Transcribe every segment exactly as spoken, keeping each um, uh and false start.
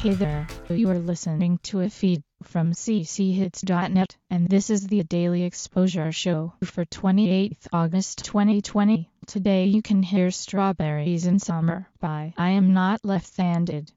Hey there, you are listening to a feed from c c hits dot net, and this is the Daily Exposure Show for twenty-eighth August twenty twenty. Today you can hear Strawberries in Summer by I Am Not Left-Handed.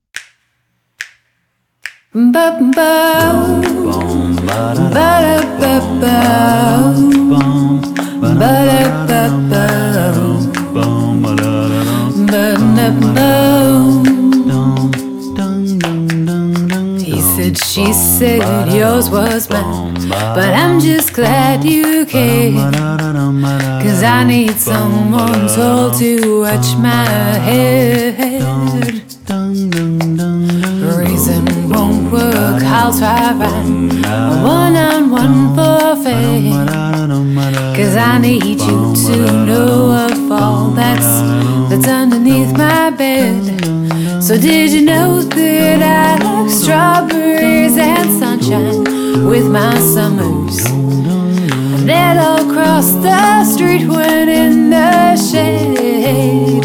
He said, she said, yours was mine, but I'm just glad you came, 'cause I need someone tall to watch my head. Reason won't work, I'll try right, a one-on-one forfeit, 'cause I need you to know of all that's, that's underneath my bed. So did you know that I like strawberries and sunshine with my summers? And then I'll cross the street when in the shade.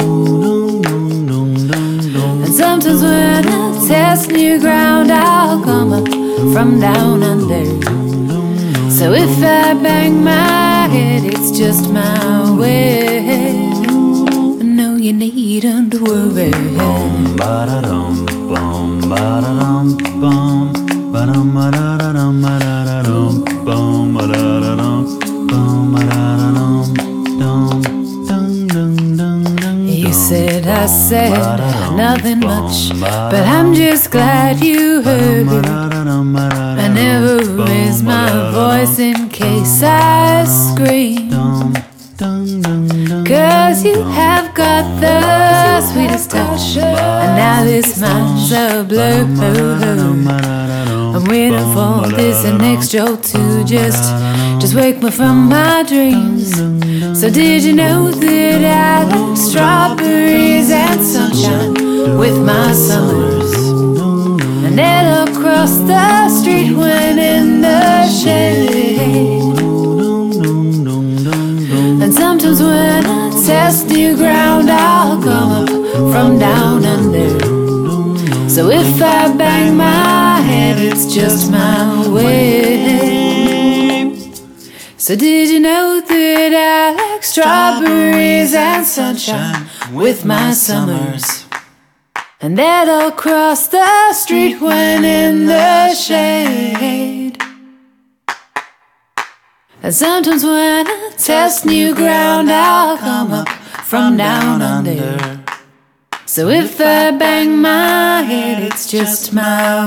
And sometimes when I test new ground, I'll come up from down under. So if I bang my head, it's just my way. No, you needn't worry. Ba-da-dum, bum, ba-da-dum, bum, ba-dum, ba-da-da-dum, ba-da-da-dum, bum, ba-da-da-dum, bum, ba-da-da-dum, dum, dum, dum, dum, dum. You said I said nothing much, but I'm just glad you heard. I never raise my voice in case I scream, 'cause you have got the sweetest touch, and now this mind's a blur. I'm waiting for this next jolt to just, just wake me from my dreams. So did you know that I like strawberries and sunshine with my summers? And then across the street when in the shade. And sometimes when I test new ground, I'll come up from down under. So if I bang my head, it's just my way. So did you know that I like strawberries and sunshine with my summers? And that I'll cross the street when in the shade. And sometimes when I test new ground, I'll come up from down under. So if I bang my head, it's just my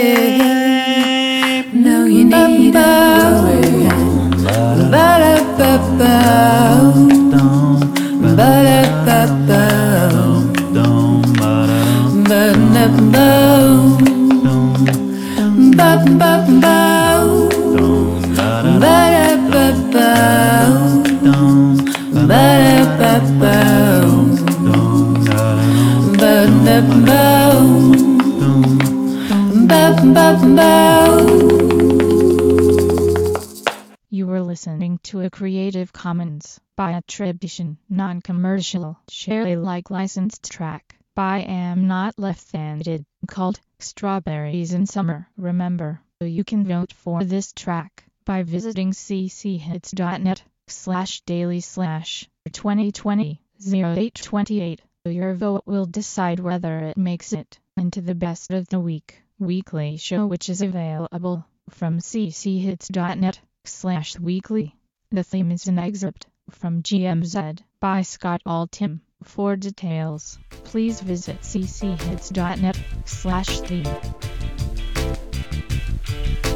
way. No, you needn't worry. Ba-da-ba-ba, ba-da-ba-ba, ba-da-ba, ba-ba-ba, You were listening to a Creative Commons by attribution, non-commercial, share Alike licensed track by I Am Not Left-Handed called Strawberries in Summer. Remember, you can vote for this track by visiting c c hits dot net slash daily slash twenty twenty oh eight twenty-eight. Your vote will decide whether it makes it into the best of the week weekly show, which is available from c c hits dot net slash weekly. The theme is an excerpt from G M Z by Scott Altham. For details, please visit c c hits dot net slash theme.